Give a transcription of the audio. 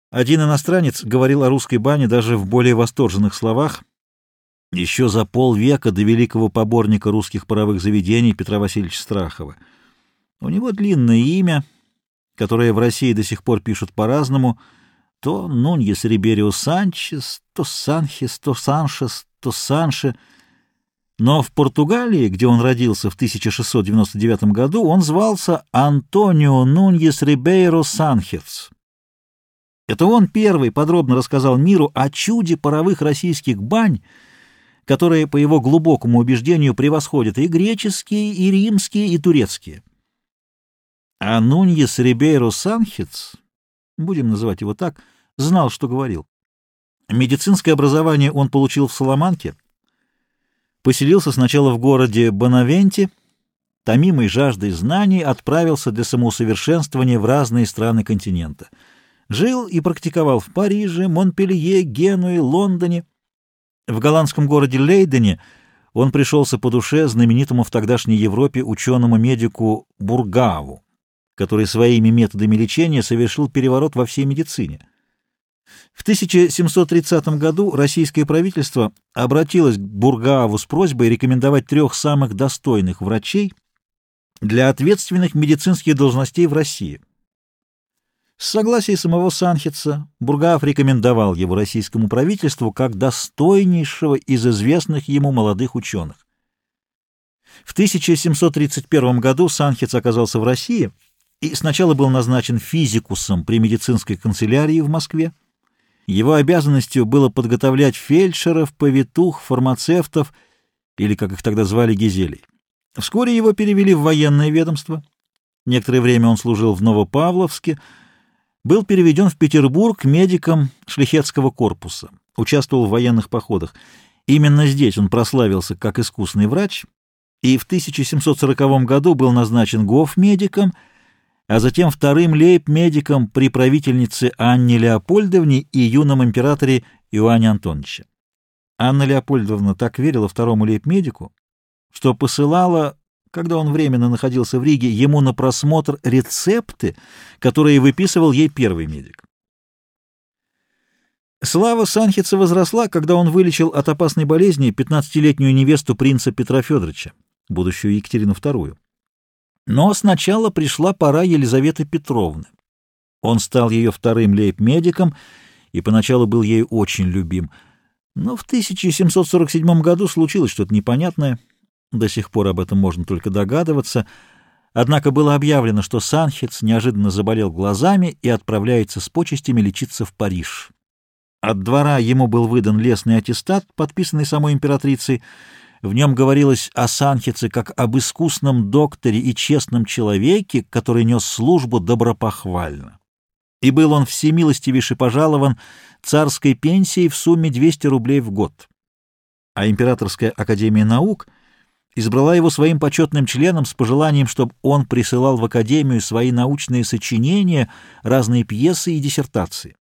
Один иностранец говорил о русской бане даже в более восторженных словах еще за полвека до великого поборника русских паровых заведений Петра Васильевича Страхова. У него длинное имя, которое в России до сих пор пишут по-разному: то Нуньес Риберио Санчес, то Санхес, то Саншес, то Санше. Но в Португалии, где он родился в 1699 году, он звался Антонио Нуньес Рибейро Санхес. Это он первый подробно рассказал миру о чуде паровых российских бань, которые, по его глубокому убеждению, превосходят и греческие, и римские, и турецкие. А Нуньес Рибейро Санхес, будем называть его так, знал, что говорил. Медицинское образование он получил в Саламанке, поселился сначала в городе Бонавенте, томимый жаждой знаний отправился для самоусовершенствования в разные страны континента. Жил и практиковал в Париже, Монпелье, Генуе, Лондоне. В голландском городе Лейдене он пришелся по душе знаменитому в тогдашней Европе ученому-медику Бургааву, который своими методами лечения совершил переворот во всей медицине. В 1730 году российское правительство обратилось к Бургааву с просьбой рекомендовать 3 самых достойных врачей для ответственных медицинских должностей в России. С согласия самого Санхеца Бургаав рекомендовал его российскому правительству как достойнейшего из известных ему молодых ученых. В 1731 году Санхец оказался в России и сначала был назначен физикусом при медицинской канцелярии в Москве. Его обязанностью было подготовлять фельдшеров, повитух, фармацевтов, или, как их тогда звали, гизелей. Вскоре его перевели в военное ведомство. Некоторое время он служил в Новопавловске, был переведен в Петербург медиком шляхетского корпуса, участвовал в военных походах. Именно здесь он прославился как искусный врач и в 1740 году был назначен гофмедиком, а затем 2-м лейб-медиком при правительнице Анне Леопольдовне и юном императоре Иоанне Антоновиче. Анна Леопольдовна так верила 2-му лейб-медику, что посылала, когда он временно находился в Риге, ему на просмотр рецепты, которые выписывал ей 1-й медик. Слава Санхеца возросла, когда он вылечил от опасной болезни 15-летнюю невесту принца Петра Федоровича, будущую Екатерину II. Но сначала пришла пора Елизаветы Петровны. Он стал ее 2-м лейб-медиком и поначалу был ею очень любим. Но в 1747 году случилось что-то непонятное. До сих пор об этом можно только догадываться. Однако было объявлено, что Санхец неожиданно заболел глазами и отправляется с почестями лечиться в Париж. От двора ему был выдан лестный аттестат, подписанный самой императрицей. В нем говорилось о Санхеце как об искусном докторе и честном человеке, который нес службу добропохвально. И был он всемилостивейше пожалован царской пенсией в сумме 200 рублей в год. А Императорская академия наук избрала его своим почетным членом с пожеланием, чтобы он присылал в академию свои научные сочинения, разные пьесы и диссертации.